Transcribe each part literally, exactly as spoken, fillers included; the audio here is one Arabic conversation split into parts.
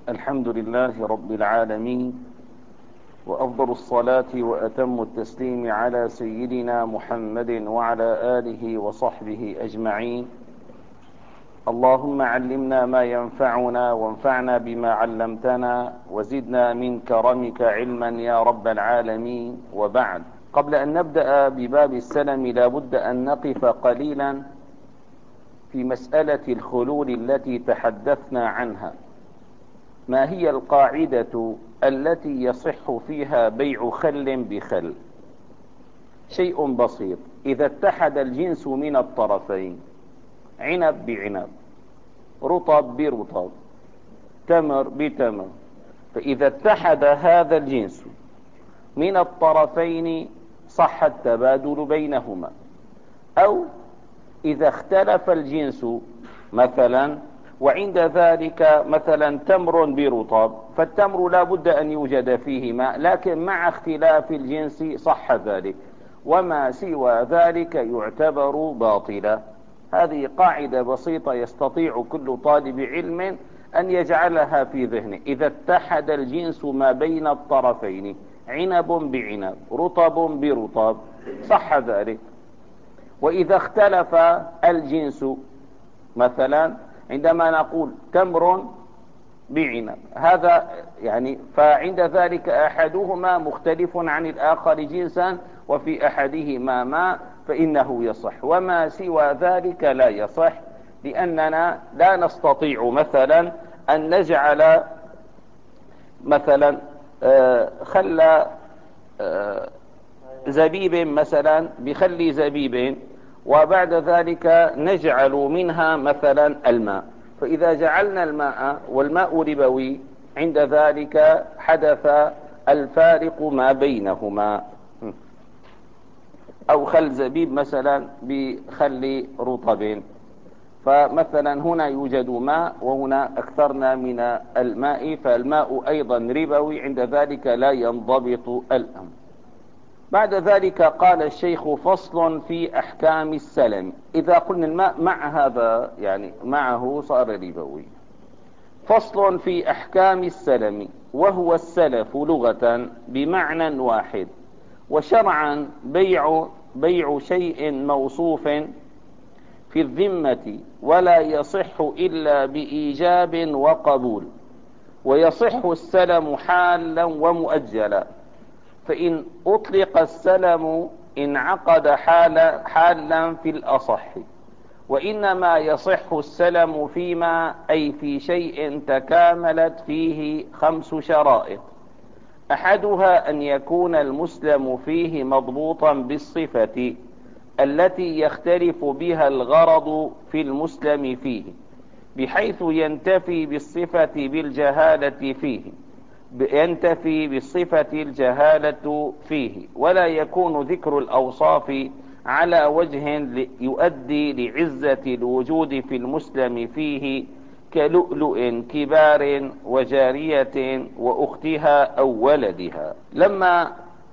الحمد لله رب العالمين، وأفضل الصلاة وأتم التسليم على سيدنا محمد وعلى آله وصحبه أجمعين. اللهم علمنا ما ينفعنا وانفعنا بما علمتنا وزدنا من كرمك علما يا رب العالمين. وبعد، قبل أن نبدأ بباب السلم لابد أن نقف قليلا في مسألة الخلول التي تحدثنا عنها. ما هي القاعدة التي يصح فيها بيع خل بخل؟ شيء بسيط، إذا اتحد الجنس من الطرفين، عنب بعنب، رطب برطب، تمر بتمر، فإذا اتحد هذا الجنس من الطرفين صح التبادل بينهما. أو إذا اختلف الجنس مثلا وعند ذلك مثلا تمر برطب، فالتمر لا بد أن يوجد فيه ماء، لكن مع اختلاف الجنس صح ذلك، وما سوى ذلك يعتبر باطلا. هذه قاعدة بسيطة يستطيع كل طالب علم أن يجعلها في ذهنه. إذا اتحد الجنس ما بين الطرفين، عنب بعنب، رطب برطب، صح ذلك. وإذا اختلف الجنس مثلا عندما نقول تمر بعنب، هذا يعني فعند ذلك أحدهما مختلف عن الآخر جنسا وفي أحدهما ماء، فإنه يصح، وما سوى ذلك لا يصح، لأننا لا نستطيع مثلا أن نجعل مثلا خل زبيب مثلا بخل زبيب وبعد ذلك نجعل منها مثلا الماء، فإذا جعلنا الماء والماء ربوي عند ذلك حدث الفارق ما بينهما. أو خل زبيب مثلا بخل رطب، فمثلا هنا يوجد ماء وهنا أكثرنا من الماء، فالماء أيضا ربوي، عند ذلك لا ينضبط الأمر. بعد ذلك قال الشيخ: فصل في أحكام السلم. إذا قلنا الماء مع هذا يعني معه صار ربوي. فصل في أحكام السلم، وهو السلف لغة بمعنى واحد، وشرعا بيع بيع شيء موصوف في الذمة، ولا يصح إلا بإيجاب وقبول، ويصح السلم حالا ومؤجلا. فإن أطلق السلم انعقد حالا حالا في الأصح، وإنما يصح السلم فيما أي في شيء تكاملت فيه خمس شرائط: أحدها أن يكون المسلم فيه مضبوطا بالصفة التي يختلف بها الغرض في المسلم فيه، بحيث ينتفي بالصفة بالجهالة فيه ينتفي بالصفة الجهالة فيه، ولا يكون ذكر الأوصاف على وجه يؤدي لعزة الوجود في المسلم فيه، كلؤلؤ كبار وجارية وأختها أو ولدها. لما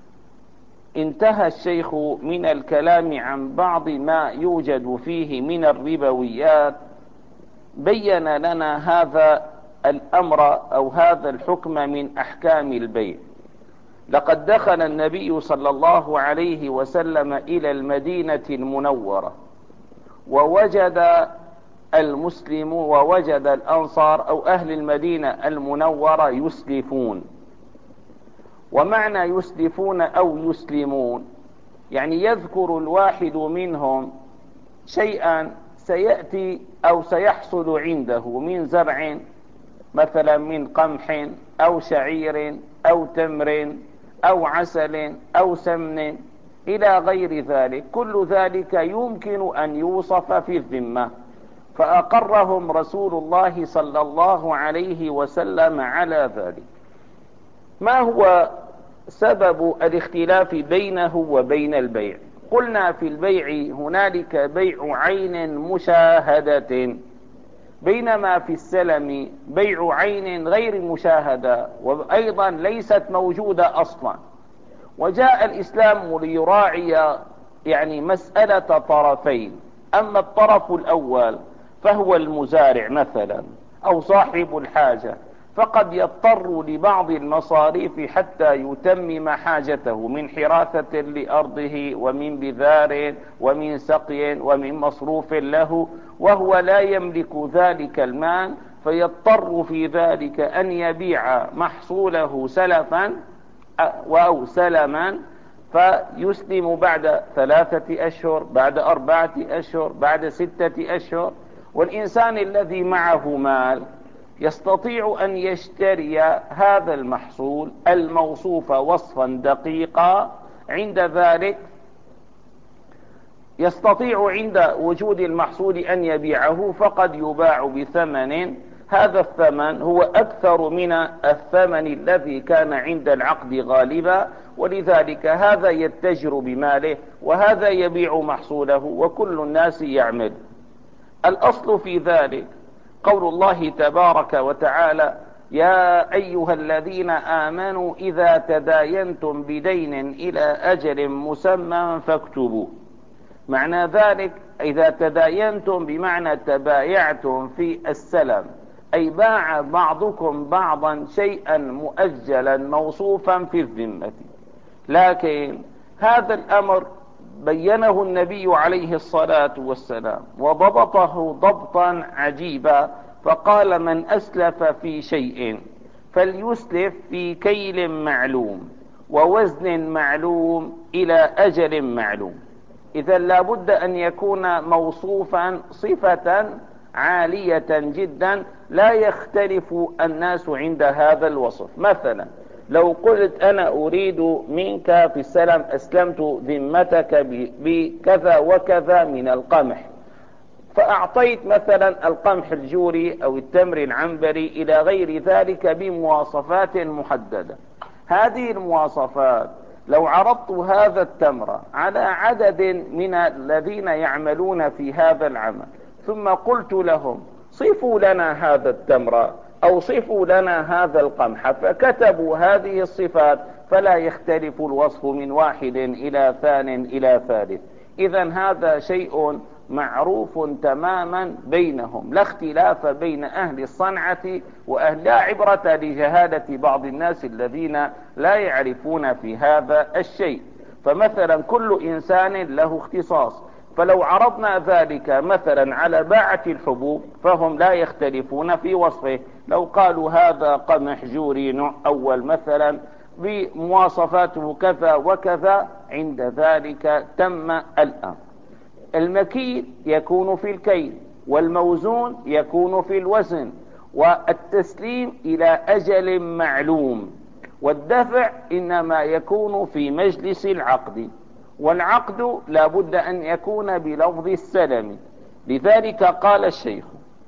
انتهى الشيخ من الكلام عن بعض ما يوجد فيه من الربويات، بين لنا هذا الأمر أو هذا الحكم من أحكام البيع. لقد دخل النبي صلى الله عليه وسلم إلى المدينة المنورة، ووجد المسلم ووجد الأنصار أو أهل المدينة المنورة يسلفون. ومعنى يسلفون أو يسلمون يعني يذكر الواحد منهم شيئا سيأتي أو سيحصل عنده من زرع، مثلا من قمح أو شعير أو تمر أو عسل أو سمن إلى غير ذلك، كل ذلك يمكن أن يوصف في الذمة، فأقرهم رسول الله صلى الله عليه وسلم على ذلك. ما هو سبب الاختلاف بينه وبين البيع؟ قلنا في البيع هنالك بيع عين مشاهدة، بينما في السلم بيع عين غير مشاهدة وأيضا ليست موجودة أصلا. وجاء الإسلام ليراعي يعني مسألة طرفين: أما الطرف الأول فهو المزارع مثلا أو صاحب الحاجة، فقد يضطر لبعض المصاريف حتى يتمم حاجته من حراثة لأرضه ومن بذار ومن سقي ومن مصروف له، وهو لا يملك ذلك المال، فيضطر في ذلك أن يبيع محصوله سلفا أو سلما، فيسلم بعد ثلاثة أشهر، بعد أربعة أشهر، بعد ستة أشهر. والإنسان الذي معه مال يستطيع أن يشتري هذا المحصول الموصوف وصفا دقيقا، عند ذلك يستطيع عند وجود المحصول أن يبيعه، فقد يباع بثمن، هذا الثمن هو أكثر من الثمن الذي كان عند العقد غالبا، ولذلك هذا يتجر بماله وهذا يبيع محصوله وكل الناس يعمل. الأصل في ذلك قول الله تبارك وتعالى: يا أيها الذين آمنوا إذا تداينتم بدين إلى أجل مسمى فاكتبوه. معنى ذلك إذا تداينتم بمعنى تبايعتم في السلم، أي باع بعضكم بعضا شيئا مؤجلا موصوفا في الذمة. لكن هذا الأمر بينه النبي عليه الصلاة والسلام وضبطه ضبطا عجيبا، فقال: من أسلف في شيء فليسلف في كيل معلوم ووزن معلوم إلى أجل معلوم. إذا لابد أن يكون موصوفا صفة عالية جدا لا يختلف الناس عند هذا الوصف. مثلا لو قلت أنا أريد منك في السلم، أسلمت ذمتك بكذا وكذا من القمح، فأعطيت مثلا القمح الجوري أو التمر العنبري إلى غير ذلك بمواصفات محددة. هذه المواصفات لو عرضت هذا التمر على عدد من الذين يعملون في هذا العمل، ثم قلت لهم: صفوا لنا هذا التمر أو صفوا لنا هذا القمح، فكتبوا هذه الصفات، فلا يختلف الوصف من واحد إلى ثان إلى ثالث. إذا هذا شيء معروف تماما بينهم، لا اختلاف بين أهل الصنعة وأهل، لا عبرة لجهالة بعض الناس الذين لا يعرفون في هذا الشيء. فمثلا كل إنسان له اختصاص، فلو عرضنا ذلك مثلا على باعة الحبوب فهم لا يختلفون في وصفه. لو قالوا هذا قمح جوري نوع أول مثلا بمواصفاته كذا وكذا، عند ذلك تم الأمر. المكيل يكون في الكيل، والموزون يكون في الوزن، والتسليم إلى أجل معلوم، والدفع إنما يكون في مجلس العقد، والعقد لا بد أن يكون بلفظ السلم. لذلك قال الشيخ: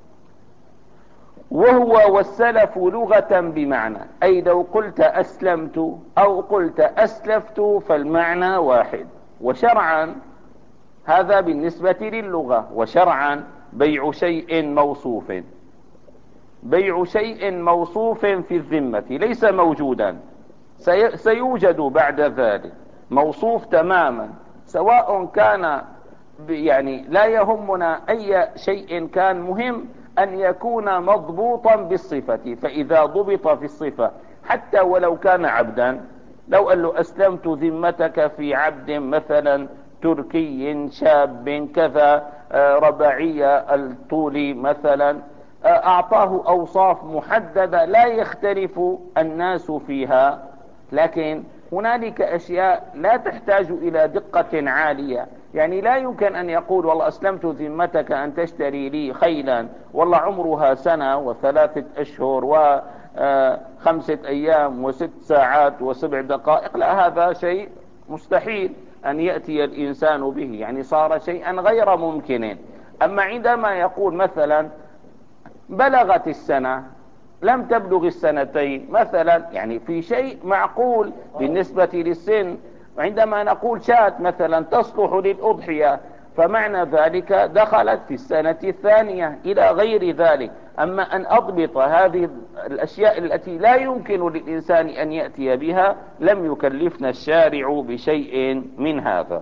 وهو والسلف لغة بمعنى، أي لو قلت أسلمت أو قلت أسلفت فالمعنى واحد. وشرعا هذا بالنسبة للغة، وشرعا بيع شيء موصوف، بيع شيء موصوف في الذمة ليس موجودا، سي سيوجد بعد ذلك موصوف تماما، سواء كان يعني لا يهمنا أي شيء، كان مهم أن يكون مضبوطا بالصفة. فإذا ضبط في الصفة حتى ولو كان عبدا، لو قال له أسلمت ذمتك في عبد مثلا تركي شاب كذا رباعي الطول مثلا، أعطاه أوصاف محددة لا يختلف الناس فيها، لكن هنالك أشياء لا تحتاج إلى دقة عالية. يعني لا يمكن أن يقول: والله أسلمت ذمتك أن تشتري لي خيلا والله عمرها سنة وثلاثة أشهر وخمسة أيام وست ساعات وسبع دقائق. لا، هذا شيء مستحيل أن يأتي الإنسان به، يعني صار شيئا غير ممكن. أما عندما يقول مثلا بلغت السنة لم تبلغ السنتين مثلا، يعني في شيء معقول بالنسبة للسن. عندما نقول شاة مثلا تصلح للأضحية، فمعنى ذلك دخلت في السنة الثانية إلى غير ذلك. أما أن أضبط هذه الأشياء التي لا يمكن للإنسان أن يأتي بها، لم يكلفنا الشارع بشيء من هذا.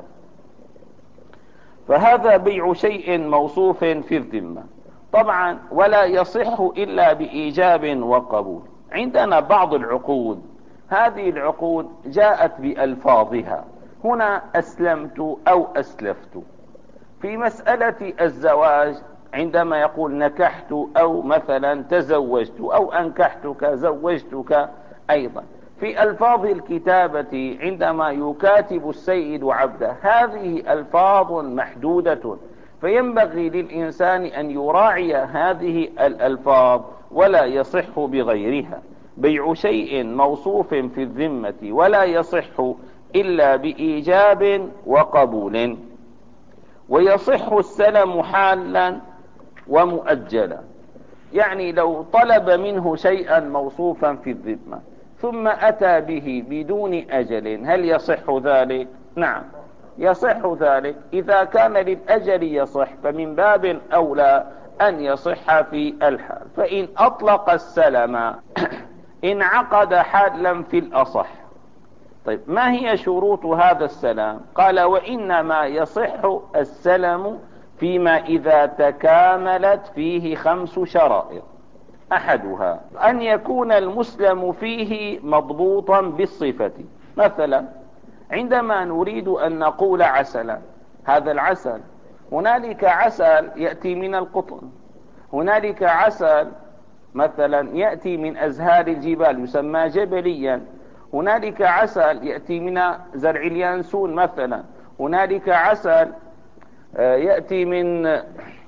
فهذا بيع شيء موصوف في الذمة طبعا، ولا يصح إلا بإيجاب وقبول. عندنا بعض العقود، هذه العقود جاءت بألفاظها، هنا أسلمت أو أسلفت. في مسألة الزواج عندما يقول نكحت أو مثلا تزوجت أو أنكحتك زوجتك، أيضا في ألفاظ الكتابة عندما يكاتب السيد عبده، هذه ألفاظ محدودة، فينبغي للإنسان أن يراعي هذه الألفاظ ولا يصح بغيرها. بيع شيء موصوف في الذمة ولا يصح إلا بإيجاب وقبول، ويصح السلم حالا ومؤجلا. يعني لو طلب منه شيئا موصوفا في الذمة ثم أتى به بدون أجل، هل يصح ذلك؟ نعم يصح ذلك. إذا كان للأجل يصح فمن باب أولى أن يصح في الحال. فإن أطلق السلم انعقد حالا في الأصح. طيب ما هي شروط هذا السلام؟ قال وإنما يصح السلم فيما إذا تكاملت فيه خمس شرائط. أحدها أن يكون المسلم فيه مضبوطا بالصفة. مثلا عندما نريد أن نقول عسلا، هذا العسل هنالك عسل يأتي من القطن، هنالك عسل مثلا يأتي من أزهار الجبال يسمى جبليا، هنالك عسل يأتي من زرع اليانسون مثلا، هنالك عسل يأتي من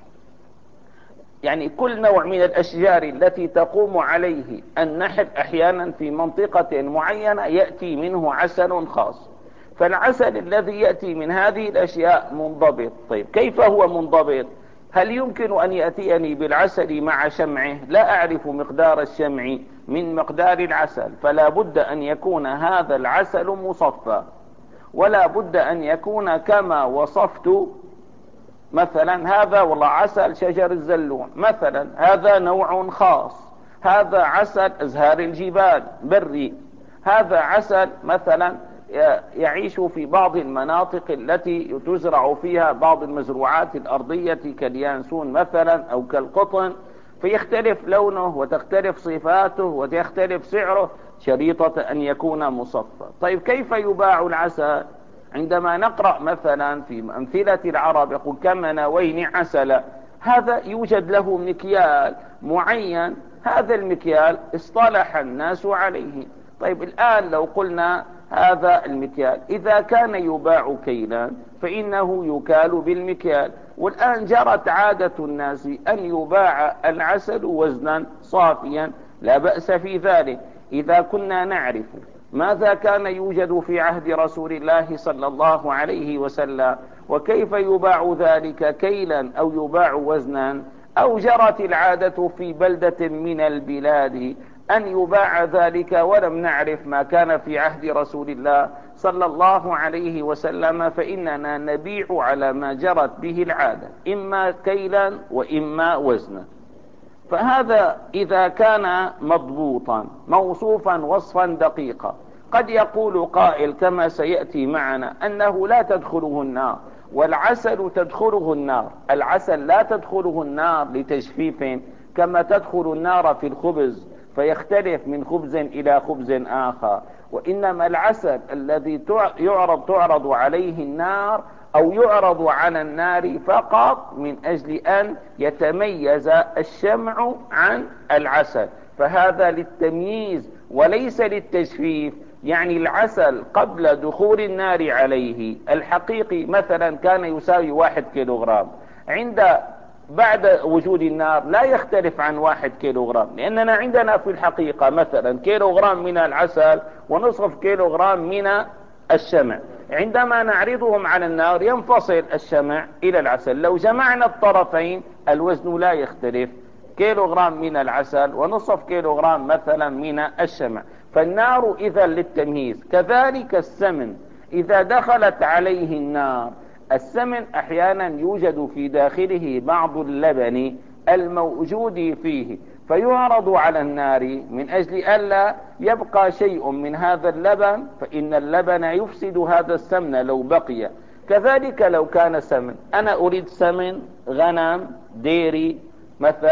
يعني كل نوع من الأشجار التي تقوم عليه النحل أحيانا في منطقة معينة يأتي منه عسل خاص. فالعسل الذي يأتي من هذه الأشياء منضبط. طيب كيف هو منضبط؟ هل يمكن أن يأتيني بالعسل مع شمعه؟ لا أعرف مقدار الشمع من مقدار العسل، فلا بد أن يكون هذا العسل مصفى، ولا بد أن يكون كما وصفت. مثلا هذا والله عسل شجر الزلون مثلا، هذا نوع خاص، هذا عسل أزهار الجبال بري، هذا عسل مثلا يعيش في بعض المناطق التي تزرع فيها بعض المزروعات الأرضية كاليانسون مثلا أو كالقطن، فيختلف لونه وتختلف صفاته ويختلف سعره، شريطة أن يكون مصفى. طيب كيف يباع العسل؟ عندما نقرأ مثلا في أمثلة العرب يقول كم نوين عسل، هذا يوجد له مكيال معين، هذا المكيال اصطلح الناس عليه. طيب الآن لو قلنا هذا المكيال إذا كان يباع كيلا فإنه يكال بالمكيال، والآن جرت عادة الناس أن يباع العسل وزنا صافيا، لا بأس في ذلك إذا كنا نعرف ماذا كان يوجد في عهد رسول الله صلى الله عليه وسلم وكيف يباع ذلك كيلا أو يباع وزنا، أو جرت العادة في بلدة من البلاد أن يباع ذلك ولم نعرف ما كان في عهد رسول الله صلى الله عليه وسلم، فإننا نبيع على ما جرت به العادة، إما كيلا وإما وزنا. فهذا إذا كان مضبوطا موصوفا وصفا دقيقا. قد يقول قائل كما سيأتي معنا أنه لا تدخله النار، والعسل تدخله النار. العسل لا تدخله النار لتجفيف كما تدخل النار في الخبز فيختلف من خبز إلى خبز آخر، وإنما العسل الذي يعرض تعرض عليه النار أو يعرض على النار فقط من أجل أن يتميز الشمع عن العسل، فهذا للتمييز وليس للتجفيف. يعني العسل قبل دخول النار عليه الحقيقي مثلا كان يساوي واحد كيلوغرام، عند بعد وجود النار لا يختلف عن واحد كيلوغرام، لأننا عندنا في الحقيقة مثلا كيلوغرام من العسل ونصف كيلوغرام من الشمع، عندما نعرضهم على النار ينفصل الشمع إلى العسل. لو جمعنا الطرفين الوزن لا يختلف، كيلوغرام من العسل ونصف كيلوغرام مثلا من الشمع. فالنار إذا للتمييز. كذلك السمن إذا دخلت عليه النار، السمن أحيانا يوجد في داخله بعض اللبن الموجود فيه فيعرض على النار من أجل ألا يبقى شيء من هذا اللبن، فإن اللبن يفسد هذا السمن لو بقي. كذلك لو كان سمن، أنا أريد سمن غنم ديري مثلا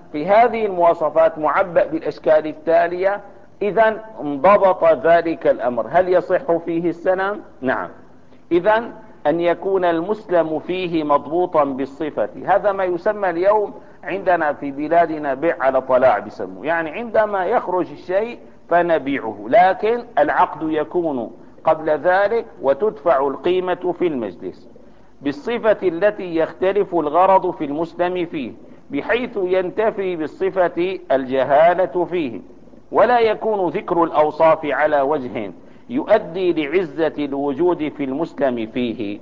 في هذه المواصفات معبأ بالأشكال التالية، إذا انضبط ذلك الأمر. هل يصح فيه السلام؟ نعم. إذا أن يكون المسلم فيه مضبوطا بالصفة، هذا ما يسمى اليوم عندنا في بلادنا بيع على طلاع بسموه، يعني عندما يخرج الشيء فنبيعه، لكن العقد يكون قبل ذلك وتدفع القيمة في المجلس بالصفة التي يختلف الغرض في المسلم فيه، بحيث ينتفي بالصفة الجهالة فيه، ولا يكون ذكر الأوصاف على وجه يؤدي لعزة الوجود في المسلم فيه.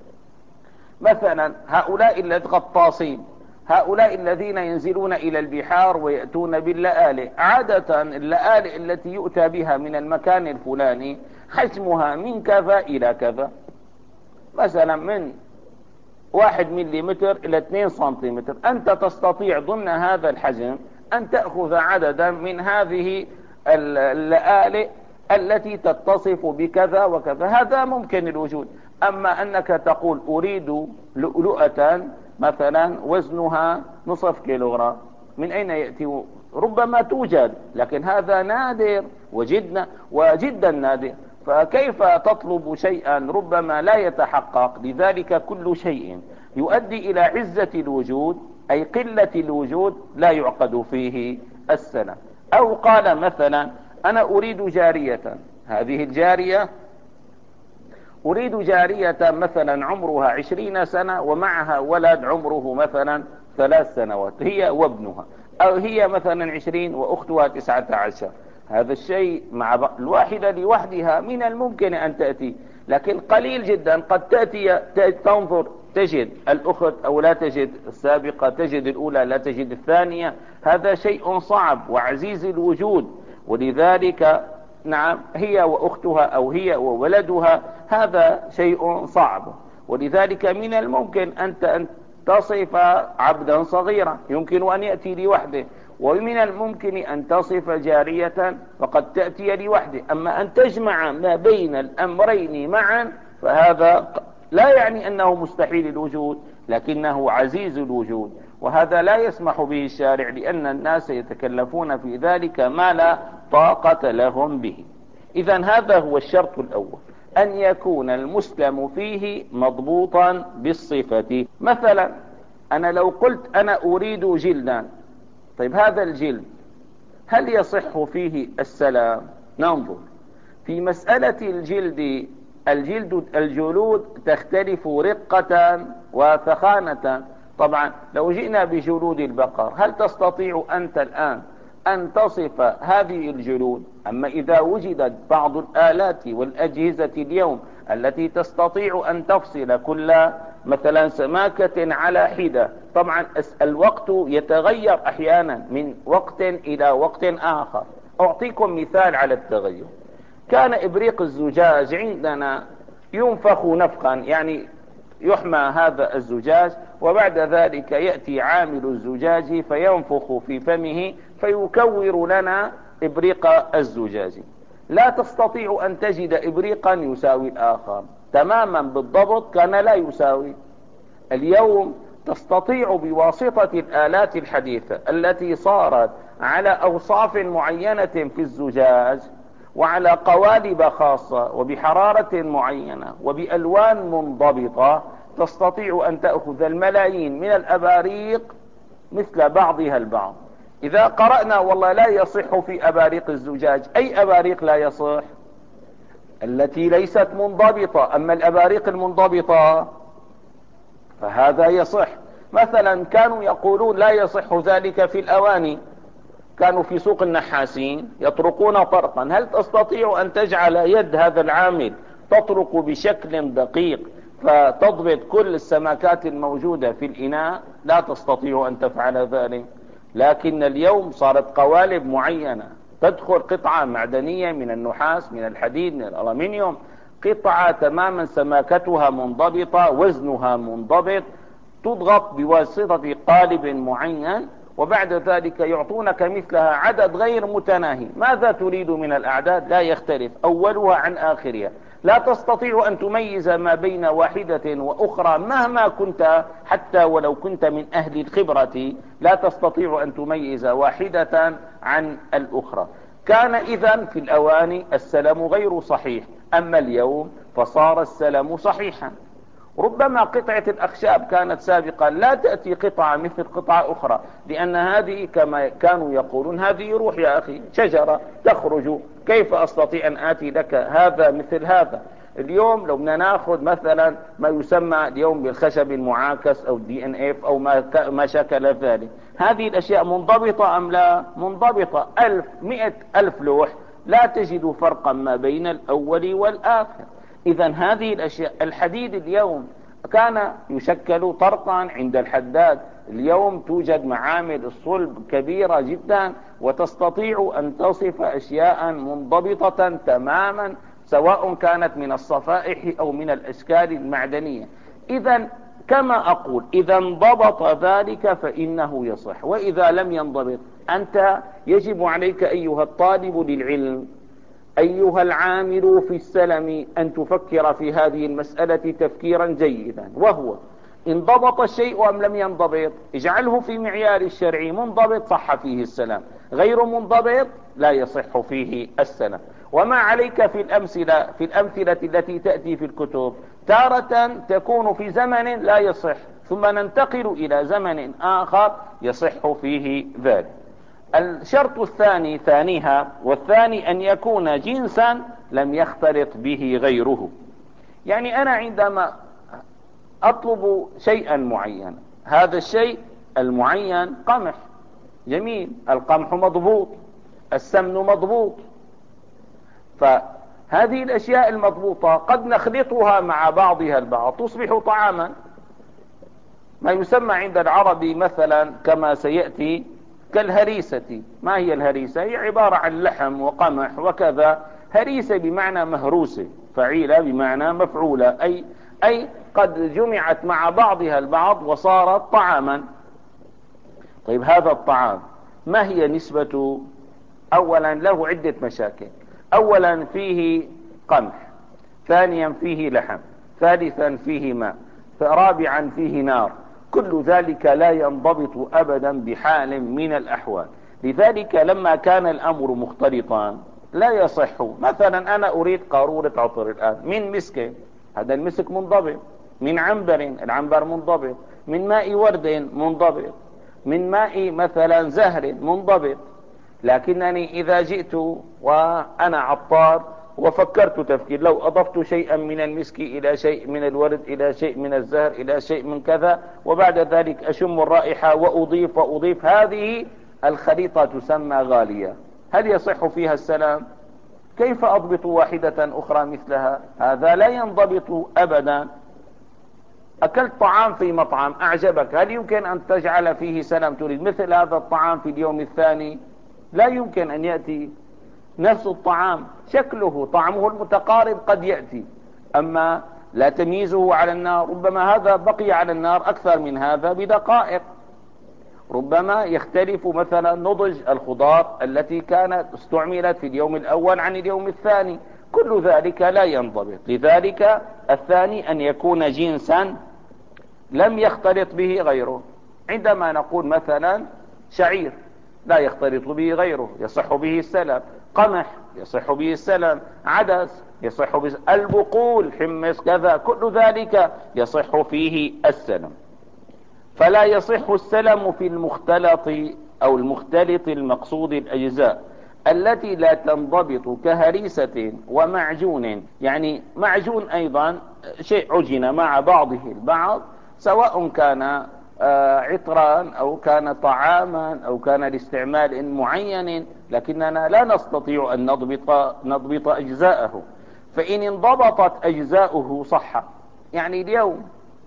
مثلا هؤلاء الغطاسين، هؤلاء الذين ينزلون إلى البحار ويأتون باللآلئ، عادة اللآلئ التي يؤتى بها من المكان الفلاني حجمها من كذا إلى كذا، مثلا من واحد مليمتر إلى اثنين سنتيمتر. أنت تستطيع ضمن هذا الحجم أن تأخذ عددا من هذه اللآلئ التي تتصف بكذا وكذا، هذا ممكن الوجود. أما أنك تقول أريد لؤلؤة مثلا وزنها نصف كيلوغرام، من أين يأتي؟ ربما توجد، لكن هذا نادر وجدنا وجدا نادر، فكيف تطلب شيئا ربما لا يتحقق؟ لذلك كل شيء يؤدي إلى عزة الوجود أي قلة الوجود لا يعقد فيه السلام. أو قال مثلا أنا أريد جارية، هذه الجارية أريد جارية مثلا عمرها عشرين سنة ومعها ولد عمره مثلا ثلاث سنوات، هي وابنها، أو هي مثلا عشرين وأختها تسعة عشر. هذا الشيء مع الواحدة لوحدها من الممكن أن تأتي، لكن قليل جدا قد تأتي تنظر تجد الأخت أو لا تجد السابقة، تجد الأولى لا تجد الثانية، هذا شيء صعب وعزيز الوجود. ولذلك نعم هي وأختها أو هي وولدها، هذا شيء صعب. ولذلك من الممكن أنت أن تصف عبدا صغيرا يمكن أن يأتي لوحده، ومن الممكن أن تصف جارية فقد تأتي لوحده. أما أن تجمع ما بين الأمرين معا فهذا لا يعني أنه مستحيل الوجود، لكنه عزيز الوجود، وهذا لا يسمح به الشارع، لأن الناس يتكلفون في ذلك ما لا طاقة لهم به. إذن هذا هو الشرط الأول، أن يكون المسلم فيه مضبوطا بالصفة. مثلا أنا لو قلت أنا أريد جلدا، طيب هذا الجلد هل يصح فيه السلام؟ ننظر في مسألة الجلد. الجلد الجلود تختلف رقة وثخانة. طبعا لو جئنا بجلود البقر، هل تستطيع أنت الآن أن تصف هذه الجلود؟ أما إذا وجدت بعض الآلات والأجهزة اليوم التي تستطيع أن تفصل كل مثلا سماكة على حدة، طبعا الوقت يتغير أحيانا من وقت إلى وقت آخر. أعطيكم مثال على التغير. كان إبريق الزجاج عندنا ينفخ نفخا، يعني يحمى هذا الزجاج، وبعد ذلك يأتي عامل الزجاج فينفخ في فمه فيكور لنا إبريق الزجاج. لا تستطيع أن تجد إبريقا يساوي الآخر تماما بالضبط، كان لا يساوي. اليوم تستطيع بواسطة الآلات الحديثة التي صارت على أوصاف معينة في الزجاج وعلى قوالب خاصة وبحرارة معينة وبألوان منضبطة، تستطيع أن تأخذ الملايين من الأباريق مثل بعضها البعض. إذا قرأنا والله لا يصح في أباريق الزجاج، أي أباريق لا يصح؟ التي ليست منضبطة. أما الأباريق المنضبطة فهذا يصح. مثلا كانوا يقولون لا يصح ذلك في الأواني، كانوا في سوق النحاسين يطرقون طرقا، هل تستطيع أن تجعل يد هذا العامل تطرق بشكل دقيق فتضبط كل السماكات الموجودة في الإناء؟ لا تستطيع أن تفعل ذلك. لكن اليوم صارت قوالب معينة، تدخل قطعة معدنية من النحاس من الحديد من الألمنيوم، قطعة تماما سماكتها منضبطة وزنها منضبط، تضغط بواسطة قالب معين وبعد ذلك يعطونك مثلها عدد غير متناهي. ماذا تريد من الأعداد؟ لا يختلف أولها عن آخرها، لا تستطيع أن تميز ما بين واحدة وأخرى مهما كنت، حتى ولو كنت من أهل الخبرة لا تستطيع أن تميز واحدة عن الأخرى. كان إذن في الأواني السلم غير صحيح، أما اليوم فصار السلم صحيحا. ربما قطعة الأخشاب كانت سابقا لا تأتي قطعة مثل قطعة أخرى، لأن هذه كما كانوا يقولون هذه روح يا أخي، شجرة تخرج، كيف أستطيع أن آتي لك هذا مثل هذا؟ اليوم لو بدنا ناخذ مثلا ما يسمى اليوم بالخشب المعاكس أو دي ان اف أو ما, ما شكل ذلك، هذه الأشياء منضبطة أم لا؟ منضبطة. ألف مئة ألف لوح لا تجد فرقا ما بين الأول والآخر. إذا هذه الأشياء، الحديد اليوم كان يشكل طرقا عند الحداد، اليوم توجد معامل الصلب كبيرة جدا وتستطيع أن تصف أشياء منضبطة تماما، سواء كانت من الصفائح أو من الأشكال المعدنية. إذا كما أقول، إذا انضبط ذلك فإنه يصح، وإذا لم ينضبط أنت يجب عليك أيها الطالب للعلم، أيها العامل في السلم، أن تفكر في هذه المسألة تفكيرا جيدا، وهو انضبط الشيء أم لم ينضبط؟ اجعله في معيار الشرعي، منضبط صح فيه السلام، غير منضبط لا يصح فيه السلام. وما عليك في الأمثلة في الأمثلة التي تأتي في الكتب، تارة تكون في زمن لا يصح، ثم ننتقل إلى زمن آخر يصح فيه ذلك. الشرط الثاني ثانيها والثاني أن يكون جنسا لم يختلط به غيره. يعني أنا عندما أطلب شيئا معينا، هذا الشيء المعين قمح، جميل، القمح مضبوط، السمن مضبوط، فهذه الأشياء المضبوطة قد نخلطها مع بعضها البعض تصبح طعاما، ما يسمى عند العرب مثلا كما سيأتي كالهريسة. ما هي الهريسة؟ هي عبارة عن لحم وقمح وكذا، هريسة بمعنى مهروسة، فعيلة بمعنى مفعولة، أي, أي قد جمعت مع بعضها البعض وصارت طعاما. طيب هذا الطعام ما هي نسبة؟ أولا له عدة مشاكل، أولا فيه قمح، ثانيا فيه لحم، ثالثا فيه ماء، رابعا فيه نار، كل ذلك لا ينضبط أبدا بحال من الأحوال. لذلك لما كان الأمر مختلطا لا يصح. مثلا أنا أريد قارورة عطر الآن من مسك، هذا المسك منضبط، من عنبر، العنبر منضبط، من ماء ورد منضبط، من ماء مثلا زهر منضبط. لكنني إذا جئت وأنا عطار وفكرت تفكير، لو أضفت شيئا من المسك إلى شيء من الورد إلى شيء من الزهر إلى شيء من كذا، وبعد ذلك أشم الرائحة وأضيف وأضيف، هذه الخليطة تسمى غالية، هل يصح فيها السلام؟ كيف أضبط واحدة أخرى مثلها؟ هذا لا ينضبط أبدا. أكلت طعام في مطعم أعجبك، هل يمكن أن تجعل فيه سلام؟ تريد مثل هذا الطعام في اليوم الثاني؟ لا يمكن أن يأتي نفس الطعام، شكله طعمه المتقارب قد يأتي، أما لا تمييزه على النار. ربما هذا بقي على النار أكثر من هذا بدقائق، ربما يختلف مثلا نضج الخضار التي كانت استعملت في اليوم الأول عن اليوم الثاني، كل ذلك لا ينضبط. لذلك الثاني أن يكون جنسا لم يختلط به غيره. عندما نقول مثلا شعير لا يختلط به غيره يصح به السلام، قمح يصح به السلام، عدس يصح به، البقول حمص كذا، كل ذلك يصح فيه السلام. فلا يصح السلم في المختلط أو المختلط المقصود الأجزاء التي لا تنضبط كهريسة ومعجون. يعني معجون أيضا شيء عجن مع بعضه البعض، سواء كان عطرا أو كان طعاما أو كان لاستعمال معين، لكننا لا نستطيع أن نضبط, نضبط أجزاءه. فإن انضبطت أجزاؤه صح. يعني اليوم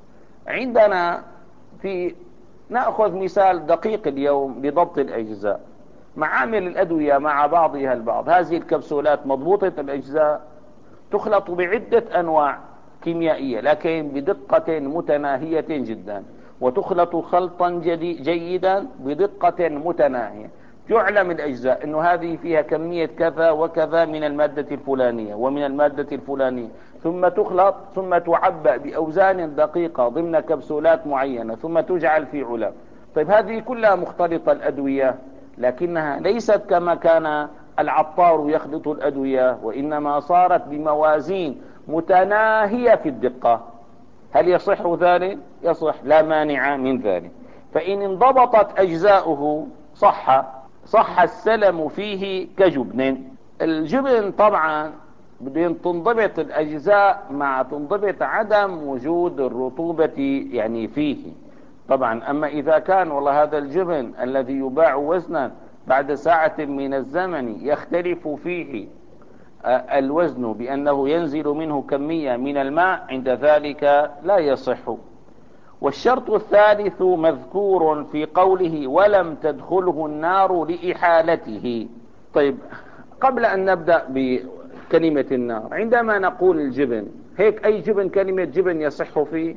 عندنا في، نأخذ مثال دقيق اليوم لضبط الأجزاء، معامل الأدوية مع بعضها البعض، هذه الكبسولات مضبوطة الأجزاء، تخلط بعدة أنواع كيميائية لكن بدقة متناهية جدا، وتخلط خلطا جيدا بدقة متناهية. تعلم الأجزاء أنه هذه فيها كمية كذا وكذا من المادة الفلانية ومن المادة الفلانية، ثم تخلط ثم تعبأ بأوزان دقيقة ضمن كبسولات معينة ثم تجعل في علب. طيب هذه كلها مختلطة الأدوية، لكنها ليست كما كان العطار يخلط الأدوية، وإنما صارت بموازين متناهية في الدقة. هل يصح ذلك؟ يصح، لا مانع من ذلك. فإن انضبطت أجزاؤه صح صح السلم فيه كجبن. الجبن طبعا بده تنضبط الأجزاء مع تنضبط عدم وجود الرطوبة يعني فيه طبعا. أما إذا كان والله هذا الجبن الذي يباع وزنا بعد ساعة من الزمن يختلف فيه الوزن بأنه ينزل منه كمية من الماء، عند ذلك لا يصح. والشرط الثالث مذكور في قوله ولم تدخله النار لإحالته. طيب قبل أن نبدأ بكلمة النار، عندما نقول الجبن هيك أي جبن كلمة جبن يصح فيه،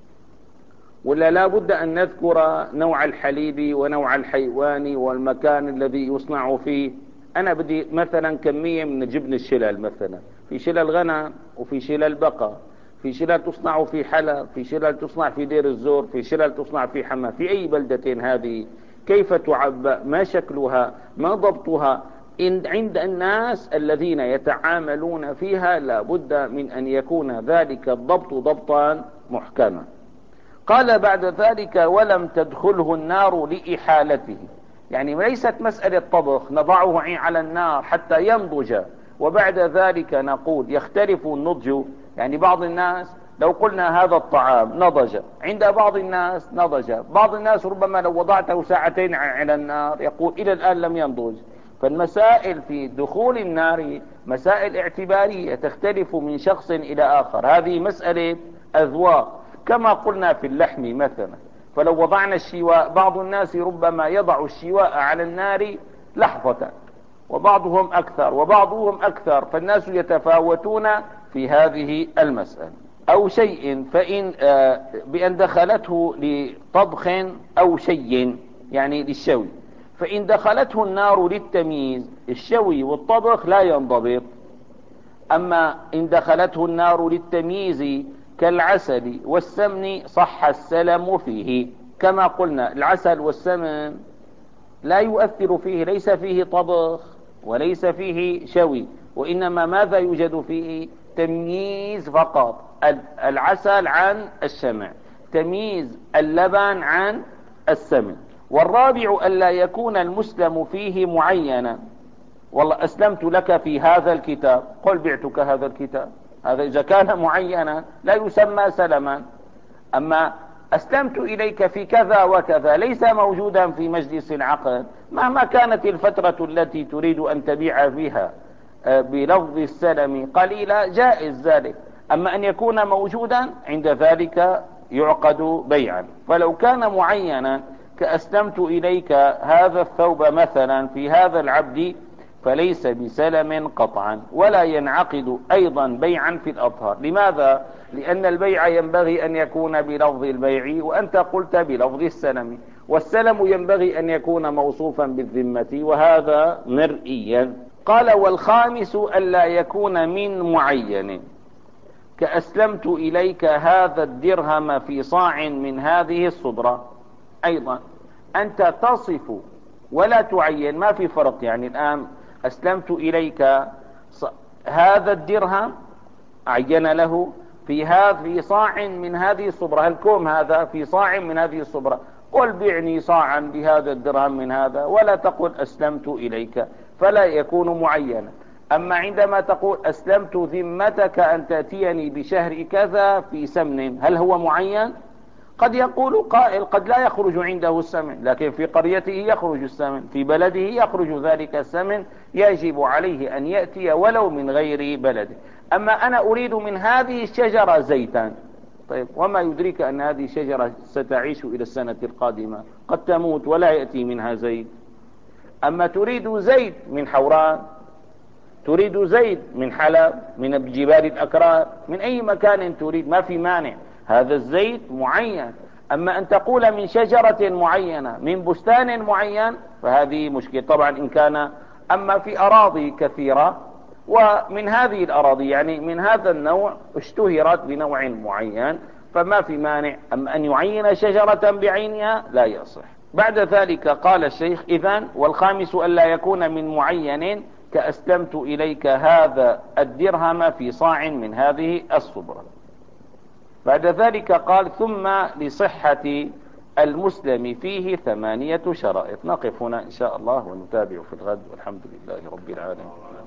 ولا لا بد أن نذكر نوع الحليب ونوع الحيوان والمكان الذي يصنع فيه؟ أنا بدي مثلا كمية من جبن الشلال، مثلا في شلال غنم وفي شلال بقر، في شلال تصنع في حلب، في شلال تصنع في دير الزور، في شلال تصنع في حما. في أي بلدة هذه؟ كيف تعبأ؟ ما شكلها؟ ما ضبطها؟ إن عند الناس الذين يتعاملون فيها لا بد من أن يكون ذلك الضبط ضبطا محكما. قال بعد ذلك ولم تدخله النار لإحالته، يعني ليست مسألة طبخ نضعه على النار حتى ينضج وبعد ذلك نقول يختلف النضج. يعني بعض الناس لو قلنا هذا الطعام نضج، عند بعض الناس نضج، بعض الناس ربما لو وضعته ساعتين على النار يقول إلى الآن لم ينضج. فالمسائل في دخول النار مسائل اعتبارية تختلف من شخص إلى آخر، هذه مسألة أذواق. كما قلنا في اللحم مثلا، فلو وضعنا الشواء بعض الناس ربما يضع الشواء على النار لحظة، وبعضهم أكثر وبعضهم أكثر، فالناس يتفاوتون في هذه المسألة. أو شيء فإن آه بأن دخلته لطبخ أو شيء يعني للشوي، فإن دخلته النار للتمييز الشوي والطبخ لا ينضبط. أما إن دخلته النار للتمييز كالعسل والسمن صح السلم فيه. كما قلنا العسل والسمن لا يؤثر فيه، ليس فيه طبخ وليس فيه شوي، وإنما ماذا يوجد فيه؟ تمييز فقط، العسل عن الشمع، تمييز اللبن عن السمن. والرابع ألا يكون المسلم فيه معينا. والله أسلمت لك في هذا الكتاب، قل بعتك هذا الكتاب، هذا إذا كان معينا لا يسمى سلما. أما أسلمت إليك في كذا وكذا ليس موجودا في مجلس العقد، مهما كانت الفترة التي تريد أن تبيع فيها بلفظ السلم قليلا جائز ذلك. أما أن يكون موجودا عند ذلك يعقد بيعا. فلو كان معينا كأسلمت إليك هذا الثوب مثلا في هذا العبد فليس بسلم قطعا، ولا ينعقد أيضا بيعا في الأطهار. لماذا؟ لأن البيع ينبغي أن يكون بلفظ البيع وأنت قلت بلفظ السلم، والسلم ينبغي أن يكون موصوفا بالذمة وهذا مرئيا. قال والخامس ألا يكون من معين، كأسلمت إليك هذا الدرهم في صاع من هذه الصدرة. أيضا أنت تصف ولا تعين، ما في فرق. يعني الآن أسلمت إليك هذا الدرهم، عين له في هذا في صاع من هذه الصبرة، الكوم هذا في صاع من هذه الصبرة، قل بعني صاعا بهذا الدرهم من هذا، ولا تقل أسلمت إليك، فلا يكون معينا. أما عندما تقول أسلمت ذمتك أن تأتيني بشهر كذا في سمن، هل هو معين؟ قد يقول قائل قد لا يخرج عنده السمن، لكن في قريته يخرج السمن، في بلده يخرج ذلك السمن، يجب عليه أن يأتي ولو من غير بلده. أما أنا أريد من هذه الشجرة زيتا، طيب وما يدريك أن هذه الشجرة ستعيش إلى السنة القادمة، قد تموت ولا يأتي منها زيت. أما تريد زيت من حوران، تريد زيت من حلب، من جبال الأكراد، من أي مكان تريد، ما في مانع، هذا الزيت معين. أما أن تقول من شجرة معينة من بستان معين فهذه مشكلة طبعا إن كان. أما في أراضي كثيرة ومن هذه الأراضي يعني من هذا النوع اشتهرت بنوع معين فما في مانع. أما أن يعين شجرة بعينها لا يصح. بعد ذلك قال الشيخ إذن والخامس ألا يكون من معين كأسلمت إليك هذا الدرهم في صاع من هذه الصبرة. بعد ذلك قال ثم لصحة المسلم فيه ثمانية شرائط. نقف هنا إن شاء الله ونتابع في الغد والحمد لله رب العالمين.